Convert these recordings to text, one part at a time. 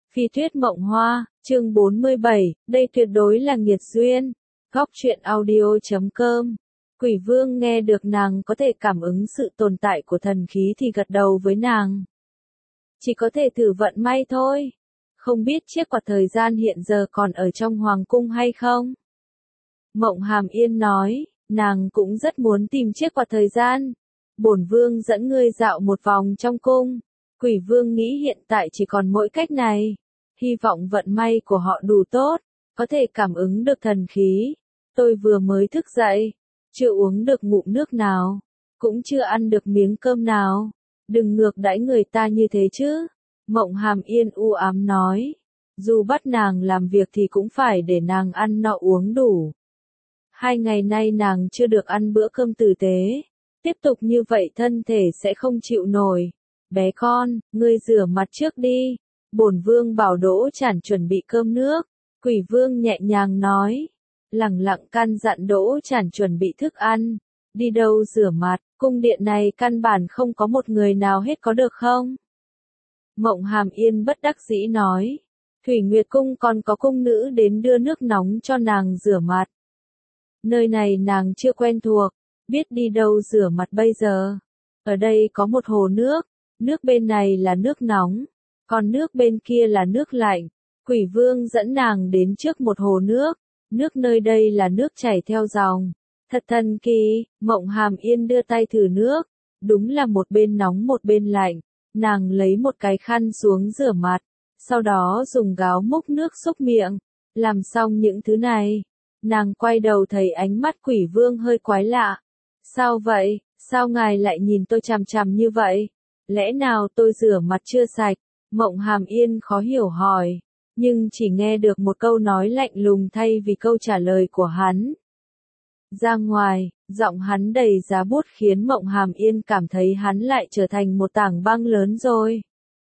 Phi Tuyết Mộng Hoa, chương 47, đây tuyệt đối là nghiệt duyên. Góc truyện audio.com. Quỷ Vương nghe được nàng có thể cảm ứng sự tồn tại của thần khí thì gật đầu với nàng. Chỉ có thể thử vận may thôi. Không biết chiếc quạt thời gian hiện giờ còn ở trong hoàng cung hay không? Mộng Hàm Yên nói, nàng cũng rất muốn tìm chiếc quạt thời gian. Bổn Vương dẫn ngươi dạo một vòng trong cung. Quỷ Vương nghĩ hiện tại chỉ còn mỗi cách này. Hy vọng vận may của họ đủ tốt, có thể cảm ứng được thần khí. Tôi vừa mới thức dậy, chưa uống được ngụm nước nào, cũng chưa ăn được miếng cơm nào. Đừng ngược đãi người ta như thế chứ. Mộng Hàm Yên u ám nói. Dù bắt nàng làm việc thì cũng phải để nàng ăn no uống đủ. 2 ngày nay nàng chưa được ăn bữa cơm tử tế. Tiếp tục như vậy thân thể sẽ không chịu nổi. Bé con, ngươi rửa mặt trước đi. Bổn Vương bảo Đỗ Chản chuẩn bị cơm nước. Quỷ Vương nhẹ nhàng nói. Lẳng lặng căn dặn Đỗ Chản chuẩn bị thức ăn. Đi đâu rửa mặt, cung điện này căn bản không có một người nào hết có được không? Mộng Hàm Yên bất đắc dĩ nói. Thủy Nguyệt Cung còn có cung nữ đến đưa nước nóng cho nàng rửa mặt. Nơi này nàng chưa quen thuộc, biết đi đâu rửa mặt bây giờ. Ở đây có một hồ nước, nước bên này là nước nóng, còn nước bên kia là nước lạnh. Quỷ Vương dẫn nàng đến trước một hồ nước, nước nơi đây là nước chảy theo dòng. Thật thần kỳ, Mộng Hàm Yên đưa tay thử nước, đúng là một bên nóng một bên lạnh. Nàng lấy một cái khăn xuống rửa mặt, sau đó dùng gáo múc nước xúc miệng. Làm xong những thứ này, nàng quay đầu thấy ánh mắt Quỷ Vương hơi quái lạ. Sao vậy, sao ngài lại nhìn tôi chằm chằm như vậy? Lẽ nào tôi rửa mặt chưa sạch? Mộng Hàm Yên khó hiểu hỏi, nhưng chỉ nghe được một câu nói lạnh lùng thay vì câu trả lời của hắn. Ra ngoài, giọng hắn đầy giá bút khiến Mộng Hàm Yên cảm thấy hắn lại trở thành một tảng băng lớn rồi.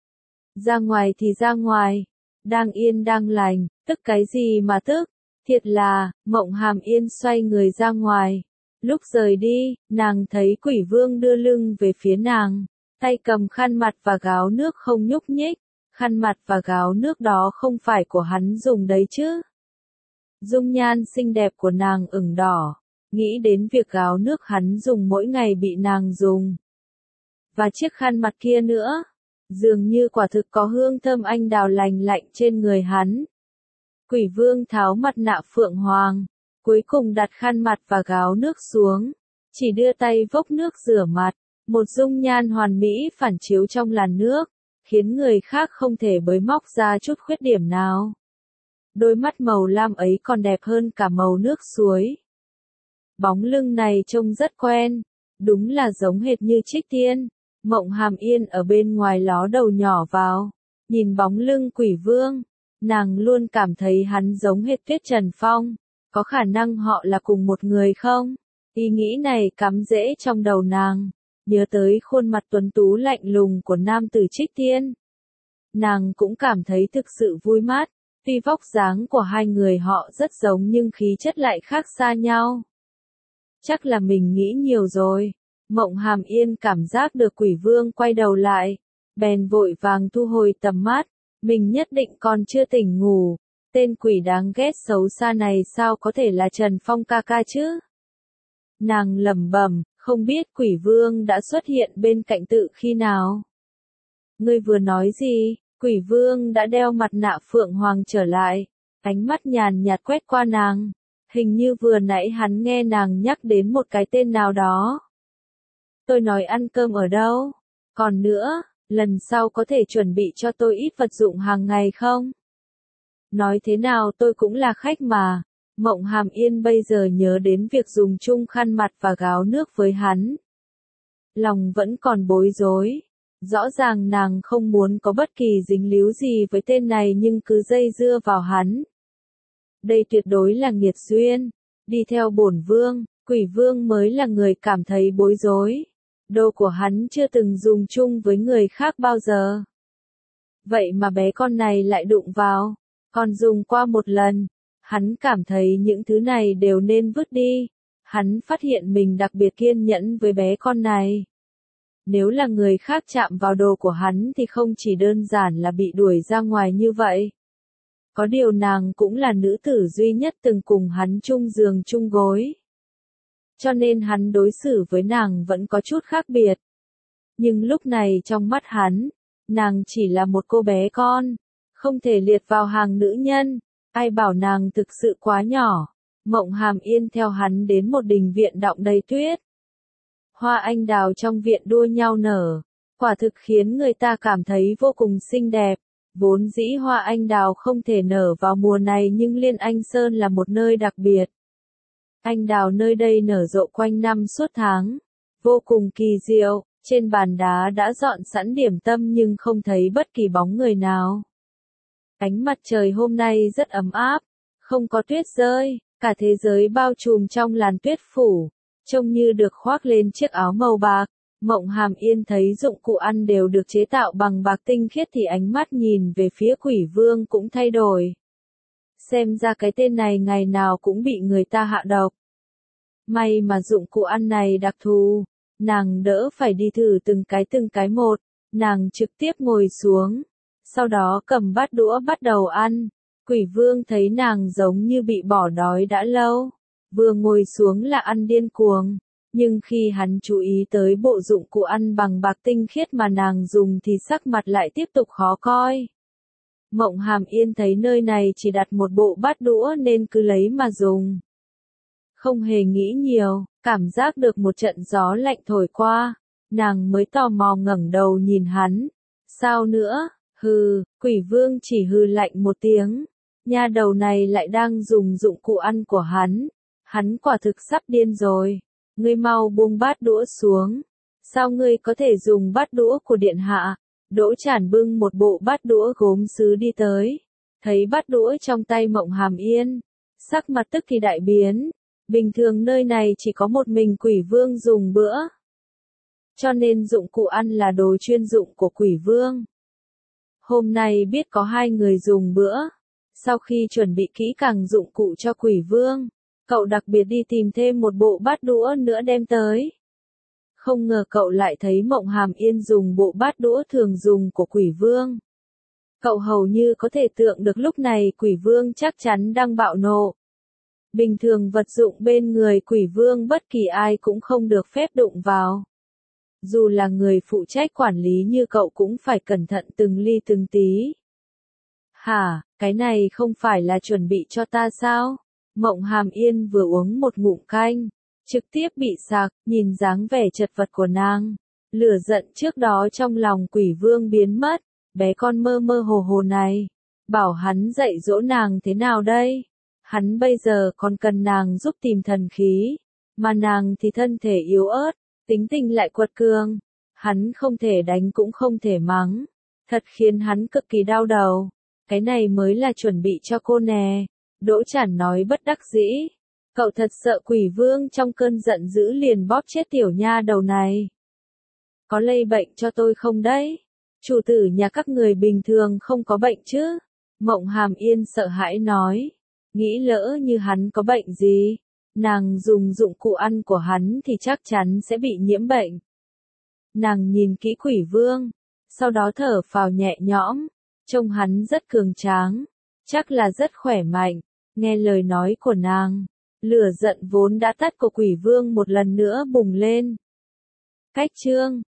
Ra ngoài thì ra ngoài, đang yên đang lành, tức cái gì mà tức, thiệt là, Mộng Hàm Yên xoay người ra ngoài. Lúc rời đi, nàng thấy Quỷ Vương đưa lưng về phía nàng, tay cầm khăn mặt và gáo nước không nhúc nhích. Khăn mặt và gáo nước đó không phải của hắn dùng đấy chứ. Dung nhan xinh đẹp của nàng ửng đỏ, nghĩ đến việc gáo nước hắn dùng mỗi ngày bị nàng dùng. Và chiếc khăn mặt kia nữa, dường như quả thực có hương thơm anh đào lành lạnh trên người hắn. Quỷ Vương tháo mặt nạ phượng hoàng, cuối cùng đặt khăn mặt và gáo nước xuống, chỉ đưa tay vốc nước rửa mặt, một dung nhan hoàn mỹ phản chiếu trong làn nước, khiến người khác không thể bới móc ra chút khuyết điểm nào. Đôi mắt màu lam ấy còn đẹp hơn cả màu nước suối. Bóng lưng này trông rất quen, đúng là giống hệt như Trích Tiên. Mộng Hàm Yên ở bên ngoài ló đầu nhỏ vào, nhìn bóng lưng Quỷ Vương, nàng luôn cảm thấy hắn giống hệt Tuyết Trần Phong, có khả năng họ là cùng một người không? Ý nghĩ này cắm rễ trong đầu nàng, nhớ tới khuôn mặt tuấn tú lạnh lùng của nam tử Trích Tiên. Nàng cũng cảm thấy thực sự vui mát, tuy vóc dáng của hai người họ rất giống nhưng khí chất lại khác xa nhau. Chắc là mình nghĩ nhiều rồi. Mộng Hàm Yên cảm giác được Quỷ Vương quay đầu lại, bèn vội vàng thu hồi tầm mắt, mình nhất định còn chưa tỉnh ngủ, tên quỷ đáng ghét xấu xa này sao có thể là Trần Phong ca ca chứ? Nàng lẩm bẩm, không biết Quỷ Vương đã xuất hiện bên cạnh tự khi nào. Ngươi vừa nói gì? Quỷ Vương đã đeo mặt nạ phượng hoàng trở lại, ánh mắt nhàn nhạt quét qua nàng, hình như vừa nãy hắn nghe nàng nhắc đến một cái tên nào đó. Tôi nói ăn cơm ở đâu? Còn nữa, lần sau có thể chuẩn bị cho tôi ít vật dụng hàng ngày không? Nói thế nào tôi cũng là khách mà. Mộng Hàm Yên bây giờ nhớ đến việc dùng chung khăn mặt và gáo nước với hắn. Lòng vẫn còn bối rối. Rõ ràng nàng không muốn có bất kỳ dính líu gì với tên này nhưng cứ dây dưa vào hắn. Đây tuyệt đối là nghiệt duyên. Đi theo bổn Vương, Quỷ Vương mới là người cảm thấy bối rối. Đồ của hắn chưa từng dùng chung với người khác bao giờ. Vậy mà bé con này lại đụng vào, còn dùng qua một lần. Hắn cảm thấy những thứ này đều nên vứt đi. Hắn phát hiện mình đặc biệt kiên nhẫn với bé con này. Nếu là người khác chạm vào đồ của hắn thì không chỉ đơn giản là bị đuổi ra ngoài như vậy. Có điều nàng cũng là nữ tử duy nhất từng cùng hắn chung giường chung gối. Cho nên hắn đối xử với nàng vẫn có chút khác biệt. Nhưng lúc này trong mắt hắn, nàng chỉ là một cô bé con, không thể liệt vào hàng nữ nhân, ai bảo nàng thực sự quá nhỏ. Mộng Hàm Yên theo hắn đến một đình viện đọng đầy tuyết. Hoa anh đào trong viện đua nhau nở, quả thực khiến người ta cảm thấy vô cùng xinh đẹp. Vốn dĩ hoa anh đào không thể nở vào mùa này nhưng Liên Anh Sơn là một nơi đặc biệt. Anh đào nơi đây nở rộ quanh năm suốt tháng, vô cùng kỳ diệu, trên bàn đá đã dọn sẵn điểm tâm nhưng không thấy bất kỳ bóng người nào. Ánh mặt trời hôm nay rất ấm áp, không có tuyết rơi, cả thế giới bao trùm trong làn tuyết phủ, trông như được khoác lên chiếc áo màu bạc. Mộng Hàm Yên thấy dụng cụ ăn đều được chế tạo bằng bạc tinh khiết thì ánh mắt nhìn về phía Quỷ Vương cũng thay đổi. Xem ra cái tên này ngày nào cũng bị người ta hạ độc. May mà dụng cụ ăn này đặc thù, nàng đỡ phải đi thử từng cái một, nàng trực tiếp ngồi xuống, sau đó cầm bát đũa bắt đầu ăn. Quỷ Vương thấy nàng giống như bị bỏ đói đã lâu, vừa ngồi xuống là ăn điên cuồng. Nhưng khi hắn chú ý tới bộ dụng cụ ăn bằng bạc tinh khiết mà nàng dùng thì sắc mặt lại tiếp tục khó coi. Mộng Hàm Yên thấy nơi này chỉ đặt một bộ bát đũa nên cứ lấy mà dùng. Không hề nghĩ nhiều, cảm giác được một trận gió lạnh thổi qua, nàng mới tò mò ngẩng đầu nhìn hắn. Sao nữa? Hừ, Quỷ Vương chỉ hừ lạnh một tiếng. Nha đầu này lại đang dùng dụng cụ ăn của hắn quả thực sắp điên rồi. Ngươi mau buông bát đũa xuống. Sao ngươi có thể dùng bát đũa của điện hạ? Đỗ Chản bưng một bộ bát đũa gốm sứ đi tới. Thấy bát đũa trong tay Mộng Hàm Yên, sắc mặt tức thì đại biến. Bình thường nơi này chỉ có một mình Quỷ Vương dùng bữa. Cho nên dụng cụ ăn là đồ chuyên dụng của Quỷ Vương. Hôm nay biết có hai người dùng bữa. Sau khi chuẩn bị kỹ càng dụng cụ cho Quỷ Vương, cậu đặc biệt đi tìm thêm một bộ bát đũa nữa đem tới. Không ngờ cậu lại thấy Mộng Hàm Yên dùng bộ bát đũa thường dùng của Quỷ Vương. Cậu hầu như có thể tưởng được lúc này Quỷ Vương chắc chắn đang bạo nộ. Bình thường vật dụng bên người Quỷ Vương bất kỳ ai cũng không được phép đụng vào. Dù là người phụ trách quản lý như cậu cũng phải cẩn thận từng ly từng tí. Hả, cái này không phải là chuẩn bị cho ta sao? Mộng Hàm Yên vừa uống một ngụm canh, trực tiếp bị sặc, nhìn dáng vẻ chật vật của nàng. Lửa giận trước đó trong lòng Quỷ Vương biến mất, bé con mơ mơ hồ hồ này. Bảo hắn dạy dỗ nàng thế nào đây? Hắn bây giờ còn cần nàng giúp tìm thần khí, mà nàng thì thân thể yếu ớt, tính tình lại quật cường. Hắn không thể đánh cũng không thể mắng, thật khiến hắn cực kỳ đau đầu. Cái này mới là chuẩn bị cho cô nè. Đỗ Chản nói bất đắc dĩ. Cậu thật sợ Quỷ Vương trong cơn giận dữ liền bóp chết tiểu nha đầu này. Có lây bệnh cho tôi không đấy? Chủ tử nhà các người bình thường không có bệnh chứ? Mộng Hàm Yên sợ hãi nói. Nghĩ lỡ như hắn có bệnh gì, nàng dùng dụng cụ ăn của hắn thì chắc chắn sẽ bị nhiễm bệnh. Nàng nhìn kỹ Quỷ Vương, sau đó thở phào nhẹ nhõm, trông hắn rất cường tráng, chắc là rất khỏe mạnh. Nghe lời nói của nàng, lửa giận vốn đã tắt của Quỷ Vương một lần nữa bùng lên. Cách chương